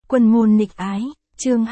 Quân môn nghịch ái, chương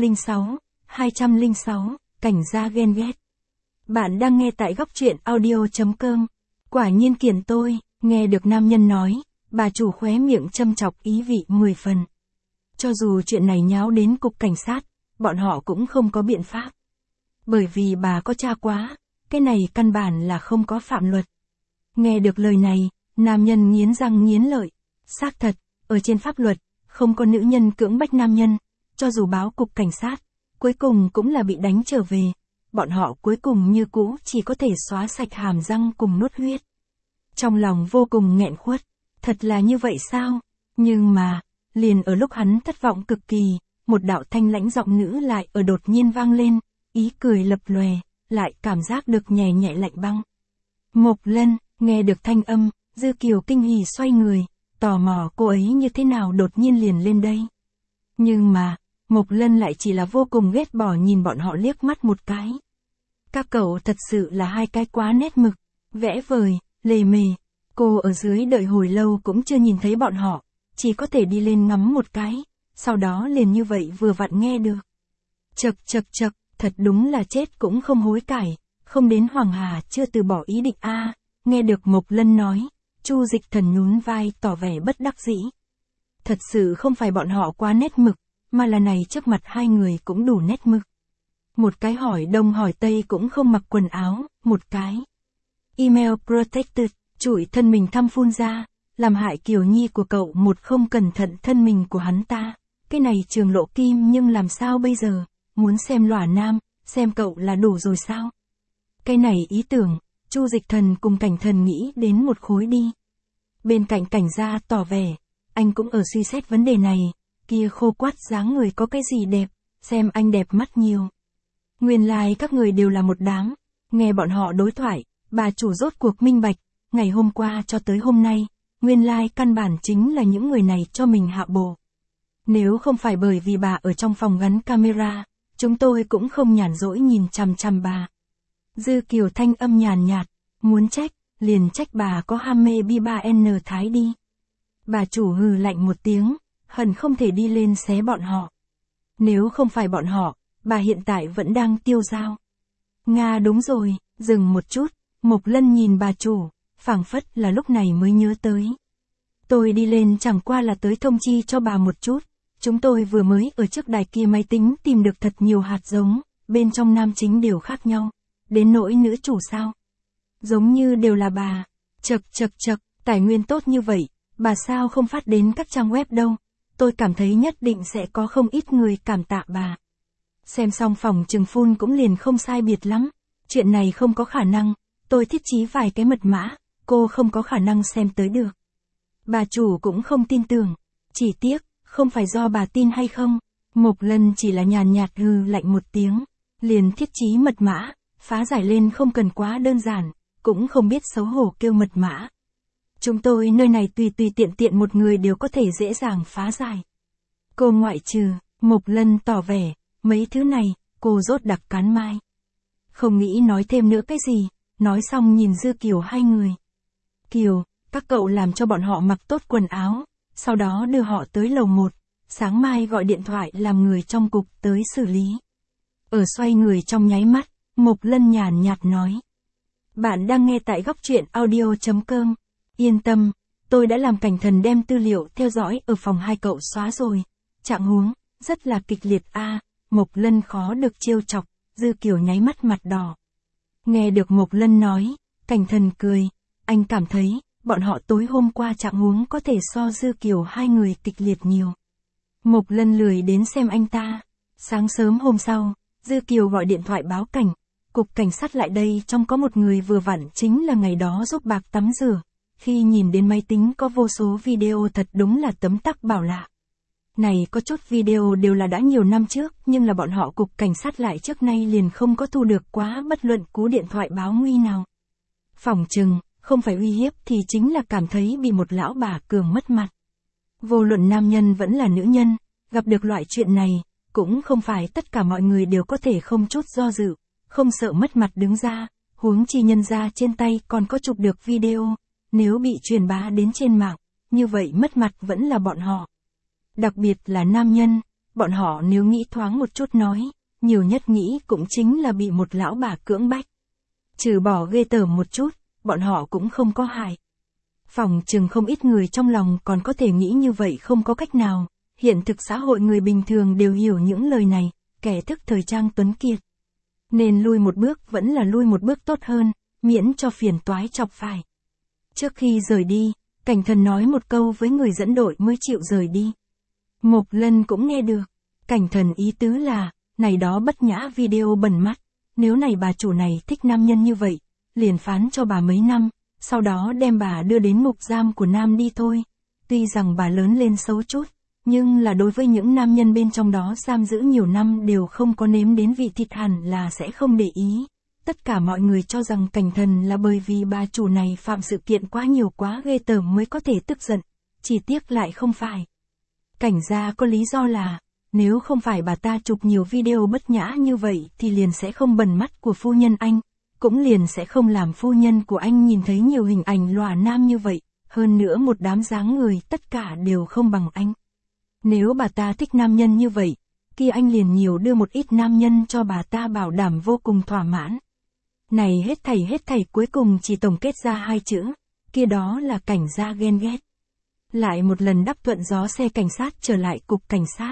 206, cảnh gia ghen ghét. Bạn đang nghe tại góc truyện audio.com. Quả nhiên kiền tôi, nghe được nam nhân nói, bà chủ khóe miệng châm chọc ý vị 10 phần. Cho dù chuyện này nháo đến cục cảnh sát, bọn họ cũng không có biện pháp. Bởi vì bà có cha quá, cái này căn bản là không có phạm luật. Nghe được lời này, nam nhân nghiến răng nghiến lợi. Xác thật, ở trên pháp luật, không có nữ nhân cưỡng bách nam nhân, cho dù báo cục cảnh sát, cuối cùng cũng là bị đánh trở về. Bọn họ cuối cùng như cũ chỉ có thể xóa sạch hàm răng cùng nuốt huyết. Trong lòng vô cùng nghẹn khuất, thật là như vậy sao? Nhưng mà, liền ở lúc hắn thất vọng cực kỳ, một đạo thanh lãnh giọng nữ lại ở đột nhiên vang lên, ý cười lập lòe, lại cảm giác được nhẹ nhẹ lạnh băng. Mộc Lân, nghe được thanh âm, Dư Kiều kinh hỉ xoay người, tò mò cô ấy như thế nào đột nhiên liền lên đây. Nhưng mà, Mộc Lân lại chỉ là vô cùng ghét bỏ nhìn bọn họ liếc mắt một cái. Các cậu thật sự là hai cái quá nét mực, vẽ vời, lề mề. Cô ở dưới đợi hồi lâu cũng chưa nhìn thấy bọn họ, chỉ có thể đi lên ngắm một cái, sau đó liền như vậy vừa vặn nghe được. Chậc, thật đúng là chết cũng không hối cải, không đến Hoàng Hà chưa từ bỏ ý định a. Nghe được Mộc Lân nói, Chu Dịch Thần nhún vai tỏ vẻ bất đắc dĩ. Thật sự không phải bọn họ quá nét mực, mà là này trước mặt hai người cũng đủ nét mực. Một cái hỏi đông hỏi tây cũng không mặc quần áo, một cái email protected, chủi thân mình thăm phun ra, làm hại Kiều Nhi của cậu một không cẩn thận thân mình của hắn ta. Cái này trường lộ kim nhưng làm sao bây giờ, muốn xem lỏa nam, xem cậu là đủ rồi sao? Cái này ý tưởng, Chu Dịch Thần cùng Cảnh Thần nghĩ đến một khối đi. Bên cạnh Cảnh gia tỏ vẻ, anh cũng ở suy xét vấn đề này, kia khô quắt dáng người có cái gì đẹp, xem anh đẹp mắt nhiều. Nguyên lai các người đều là một đám, nghe bọn họ đối thoại, bà chủ rốt cuộc minh bạch, ngày hôm qua cho tới hôm nay, nguyên lai căn bản chính là những người này cho mình hạ bồ. Nếu không phải bởi vì bà ở trong phòng gắn camera, chúng tôi cũng không nhàn rỗi nhìn chằm chằm bà. Dư Kiều thanh âm nhàn nhạt, muốn trách, liền trách bà có ham mê bi-ba-N thái đi. Bà chủ hừ lạnh một tiếng, hận không thể đi lên xé bọn họ. Nếu không phải bọn họ, bà hiện tại vẫn đang tiêu dao. Nga đúng rồi, dừng một chút, Mộc Lân nhìn bà chủ, phảng phất là lúc này mới nhớ tới. Tôi đi lên chẳng qua là tới thông chi cho bà một chút, chúng tôi vừa mới ở trước đài kia máy tính tìm được thật nhiều hạt giống, bên trong nam chính đều khác nhau, đến nỗi nữ chủ sao? Giống như đều là bà, chậc, tài nguyên tốt như vậy, bà sao không phát đến các trang web đâu, tôi cảm thấy nhất định sẽ có không ít người cảm tạ bà. Xem xong phòng trừng phun cũng liền không sai biệt lắm, chuyện này không có khả năng, tôi thiết trí vài cái mật mã, cô không có khả năng xem tới được. Bà chủ cũng không tin tưởng, chỉ tiếc, không phải do bà tin hay không, Mộc Lân chỉ là nhàn nhạt hừ lạnh một tiếng, liền thiết trí mật mã, phá giải lên không cần quá đơn giản, cũng không biết xấu hổ kêu mật mã. Chúng tôi nơi này tùy tiện một người đều có thể dễ dàng phá giải. Cô ngoại trừ, Mộc Lân tỏ vẻ, mấy thứ này, cô rốt đặc cán mai. Không nghĩ nói thêm nữa cái gì, nói xong nhìn Dư Kiều hai người. Kiều, các cậu làm cho bọn họ mặc tốt quần áo, sau đó đưa họ tới lầu 1, sáng mai gọi điện thoại làm người trong cục tới xử lý. Ở xoay người trong nháy mắt, Mộc Lân nhàn nhạt nói. Bạn đang nghe tại góc truyện audio.com. Yên tâm, tôi đã làm Cảnh Thần đem tư liệu theo dõi ở phòng hai cậu xóa rồi. Trạng huống, rất là kịch liệt a. Mộc Lân khó được trêu chọc, Dư Kiều nháy mắt mặt đỏ. Nghe được Mộc Lân nói, Cảnh Thần cười, anh cảm thấy, bọn họ tối hôm qua trạng huống có thể so Dư Kiều hai người kịch liệt nhiều. Mộc Lân lười đến xem anh ta. Sáng sớm hôm sau, Dư Kiều gọi điện thoại báo cảnh, cục cảnh sát lại đây trong có một người vừa vặn chính là ngày đó giúp bạc tắm rửa. Khi nhìn đến máy tính có vô số video thật đúng là tấm tắc bảo lạ. Này có chút video đều là đã nhiều năm trước, nhưng là bọn họ cục cảnh sát lại trước nay liền không có thu được quá bất luận cú điện thoại báo nguy nào. Phỏng chừng, không phải uy hiếp thì chính là cảm thấy bị một lão bà cường mất mặt. Vô luận nam nhân vẫn là nữ nhân, gặp được loại chuyện này, cũng không phải tất cả mọi người đều có thể không chút do dự, không sợ mất mặt đứng ra, huống chi nhân ra trên tay còn có chụp được video, nếu bị truyền bá đến trên mạng, như vậy mất mặt vẫn là bọn họ. Đặc biệt là nam nhân, bọn họ nếu nghĩ thoáng một chút nói, nhiều nhất nghĩ cũng chính là bị một lão bà cưỡng bách. Trừ bỏ ghê tởm một chút, bọn họ cũng không có hại. Phòng chừng không ít người trong lòng còn có thể nghĩ như vậy không có cách nào, hiện thực xã hội người bình thường đều hiểu những lời này, kẻ thức thời trang tuấn kiệt. Nên lui một bước vẫn là lui một bước tốt hơn, miễn cho phiền toái chọc phải. Trước khi rời đi, Cảnh Thần nói một câu với người dẫn đội mới chịu rời đi. Mộc Lân cũng nghe được. Cảnh Thần ý tứ là, này đó bất nhã video bẩn mắt, nếu này bà chủ này thích nam nhân như vậy, liền phán cho bà mấy năm, sau đó đem bà đưa đến ngục giam của nam đi thôi. Tuy rằng bà lớn lên xấu chút, nhưng là đối với những nam nhân bên trong đó giam giữ nhiều năm đều không có nếm đến vị thịt hẳn là sẽ không để ý. Tất cả mọi người cho rằng Cảnh Thần là bởi vì bà chủ này phạm sự kiện quá nhiều quá ghê tởm mới có thể tức giận, chỉ tiếc lại không phải. Cảnh gia có lý do là, nếu không phải bà ta chụp nhiều video bất nhã như vậy thì liền sẽ không bẩn mắt của phu nhân anh, cũng liền sẽ không làm phu nhân của anh nhìn thấy nhiều hình ảnh lòa nam như vậy, hơn nữa một đám dáng người tất cả đều không bằng anh. Nếu bà ta thích nam nhân như vậy, kia anh liền nhiều đưa một ít nam nhân cho bà ta bảo đảm vô cùng thỏa mãn. Này hết thảy cuối cùng chỉ tổng kết ra hai chữ, kia đó là Cảnh gia ghen ghét. Lại một lần đắp thuận gió xe cảnh sát trở lại cục cảnh sát.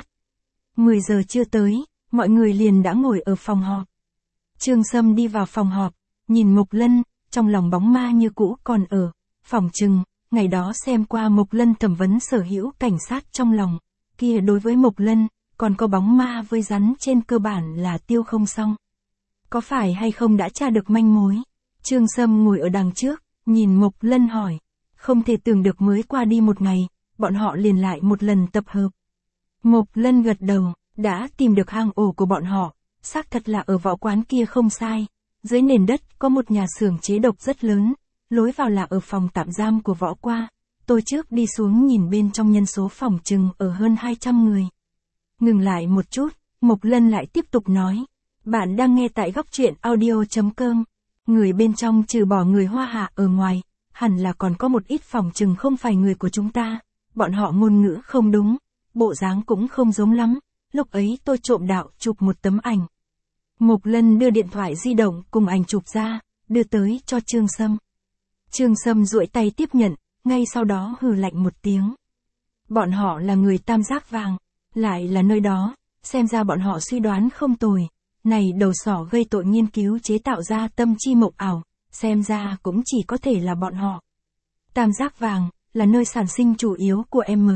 10 giờ chưa tới, mọi người liền đã ngồi ở phòng họp. Trương Sâm đi vào phòng họp, nhìn Mộc Lân, trong lòng bóng ma như cũ còn ở, phỏng chừng, ngày đó xem qua Mộc Lân thẩm vấn sở hữu cảnh sát trong lòng, kia đối với Mộc Lân, còn có bóng ma với rắn trên cơ bản là tiêu không xong. Có phải hay không đã tra được manh mối? Trương Sâm ngồi ở đằng trước, nhìn Mộc Lân hỏi. Không thể tưởng được mới qua đi một ngày, bọn họ liền lại một lần tập hợp. Mộc Lân gật đầu, đã tìm được hang ổ của bọn họ, xác thật là ở võ quán kia không sai. Dưới nền đất có một nhà xưởng chế độc rất lớn, lối vào là ở phòng tạm giam của võ qua. Tôi trước đi xuống nhìn bên trong nhân số phòng chừng ở hơn 200 người. Ngừng lại một chút, Mộc Lân lại tiếp tục nói. Bạn đang nghe tại góc truyện audio.com. Người bên trong trừ bỏ người Hoa Hạ ở ngoài, hẳn là còn có một ít phòng chừng không phải người của chúng ta. Bọn họ ngôn ngữ không đúng, bộ dáng cũng không giống lắm. Lúc ấy tôi trộm đạo chụp một tấm ảnh. Mộc Lân đưa điện thoại di động cùng ảnh chụp ra, đưa tới cho Trương Sâm. Trương Sâm duỗi tay tiếp nhận, ngay sau đó hừ lạnh một tiếng. Bọn họ là người Tam Giác Vàng, lại là nơi đó, xem ra bọn họ suy đoán không tồi. Này đầu sỏ gây tội nghiên cứu chế tạo ra tâm chi mộng ảo, xem ra cũng chỉ có thể là bọn họ. Tam Giác Vàng, là nơi sản sinh chủ yếu của M.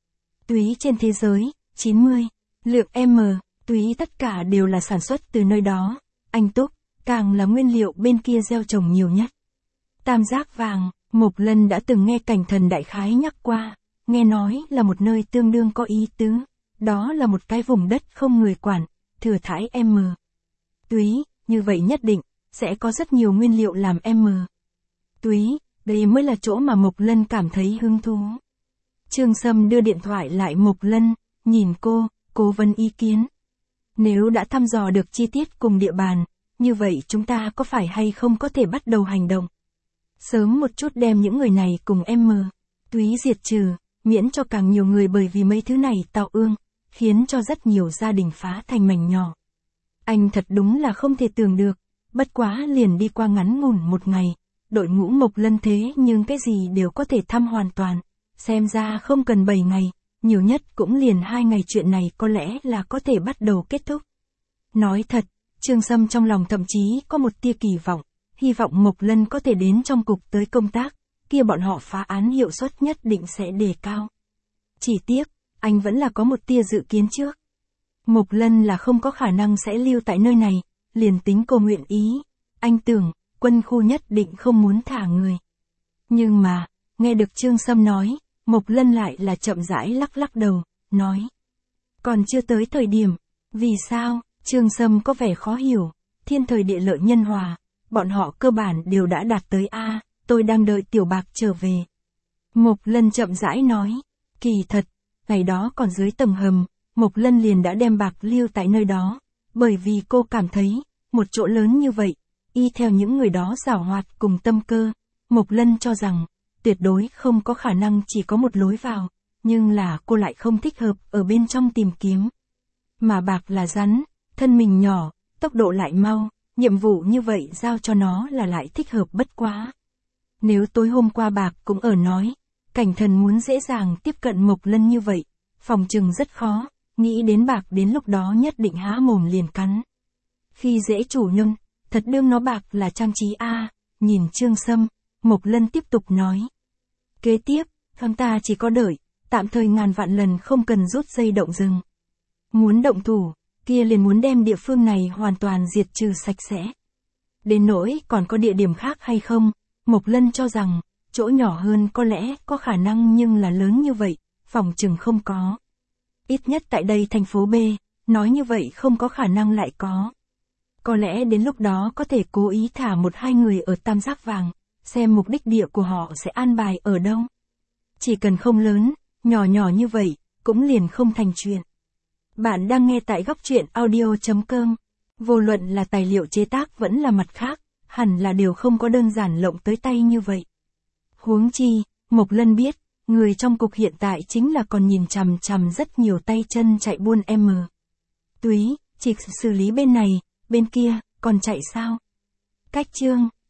Túy trên thế giới, 90. Lượng M, túy tất cả đều là sản xuất từ nơi đó. Anh Túc, càng là nguyên liệu bên kia gieo trồng nhiều nhất. Tam Giác Vàng, Mộc Lân đã từng nghe Cảnh Thần đại khái nhắc qua, nghe nói là một nơi tương đương có ý tứ. Đó là một cái vùng đất không người quản, thừa thãi M. Túy, như vậy nhất định, sẽ có rất nhiều nguyên liệu làm M. Túy, đây mới là chỗ mà Mộc Lân cảm thấy hứng thú. Trương Sâm đưa điện thoại lại Mộc Lân, nhìn cô, cố vấn ý kiến. Nếu đã thăm dò được chi tiết cùng địa bàn, như vậy chúng ta có phải hay không có thể bắt đầu hành động? Sớm một chút đem những người này cùng M. Túy diệt trừ, miễn cho càng nhiều người bởi vì mấy thứ này tạo ương, khiến cho rất nhiều gia đình phá thành mảnh nhỏ. Anh thật đúng là không thể tưởng được, bất quá liền đi qua ngắn ngủn một ngày, đội ngũ Mộc Lân thế nhưng cái gì đều có thể thăm hoàn toàn, xem ra không cần 7 ngày, nhiều nhất cũng liền 2 ngày chuyện này có lẽ là có thể bắt đầu kết thúc. Nói thật, Trương Sâm trong lòng thậm chí có một tia kỳ vọng, hy vọng Mộc Lân có thể đến trong cục tới công tác, kia bọn họ phá án hiệu suất nhất định sẽ đề cao. Chỉ tiếc, anh vẫn là có một tia dự kiến trước. Mộc Lân là không có khả năng sẽ lưu tại nơi này, liền tính cô nguyện ý, anh tưởng, quân khu nhất định không muốn thả người. Nhưng mà, nghe được Trương Sâm nói, Mộc Lân lại là chậm rãi lắc lắc đầu, nói. Còn chưa tới thời điểm, vì sao, Trương Sâm có vẻ khó hiểu, thiên thời địa lợi nhân hòa, bọn họ cơ bản đều đã đạt tới A, tôi đang đợi Tiểu Bạc trở về. Mộc Lân chậm rãi nói, kỳ thật, ngày đó còn dưới tầng hầm, Mộc Lân liền đã đem Bạc lưu tại nơi đó, bởi vì cô cảm thấy, một chỗ lớn như vậy, y theo những người đó giảo hoạt cùng tâm cơ, Mộc Lân cho rằng, tuyệt đối không có khả năng chỉ có một lối vào, nhưng là cô lại không thích hợp ở bên trong tìm kiếm. Mà bạc là rắn, thân mình nhỏ, tốc độ lại mau, nhiệm vụ như vậy giao cho nó là lại thích hợp bất quá. Nếu tối hôm qua bạc cũng ở nói, Cảnh Thần muốn dễ dàng tiếp cận Mộc Lân như vậy, phòng chừng rất khó, nghĩ đến bạc đến lúc đó nhất định há mồm liền cắn. Khi dễ chủ nhân, thật đương nó bạc là trang trí a. Nhìn Trương Sâm, Mộc Lân tiếp tục nói. Kế tiếp, chúng ta chỉ có đợi, tạm thời ngàn vạn lần không cần rút dây động rừng. Muốn động thủ, kia liền muốn đem địa phương này hoàn toàn diệt trừ sạch sẽ. Đến nỗi còn có địa điểm khác hay không, Mộc Lân cho rằng, chỗ nhỏ hơn có lẽ có khả năng nhưng là lớn như vậy, phòng chừng không có. Ít nhất tại đây thành phố B, nói như vậy không có khả năng lại có. Có lẽ đến lúc đó có thể cố ý thả một hai người ở Tam Giác Vàng, xem mục đích địa của họ sẽ an bài ở đâu. Chỉ cần không lớn, nhỏ nhỏ như vậy, cũng liền không thành chuyện. Bạn đang nghe tại góc truyện audio.com. Vô luận là tài liệu chế tác vẫn là mặt khác, hẳn là điều không có đơn giản lộng tới tay như vậy. Huống chi, Mộc Lân biết, người trong cục hiện tại chính là còn nhìn chằm chằm rất nhiều tay chân chạy buôn túy, chỉ xử lý bên này, bên kia, còn chạy sao? Cách chương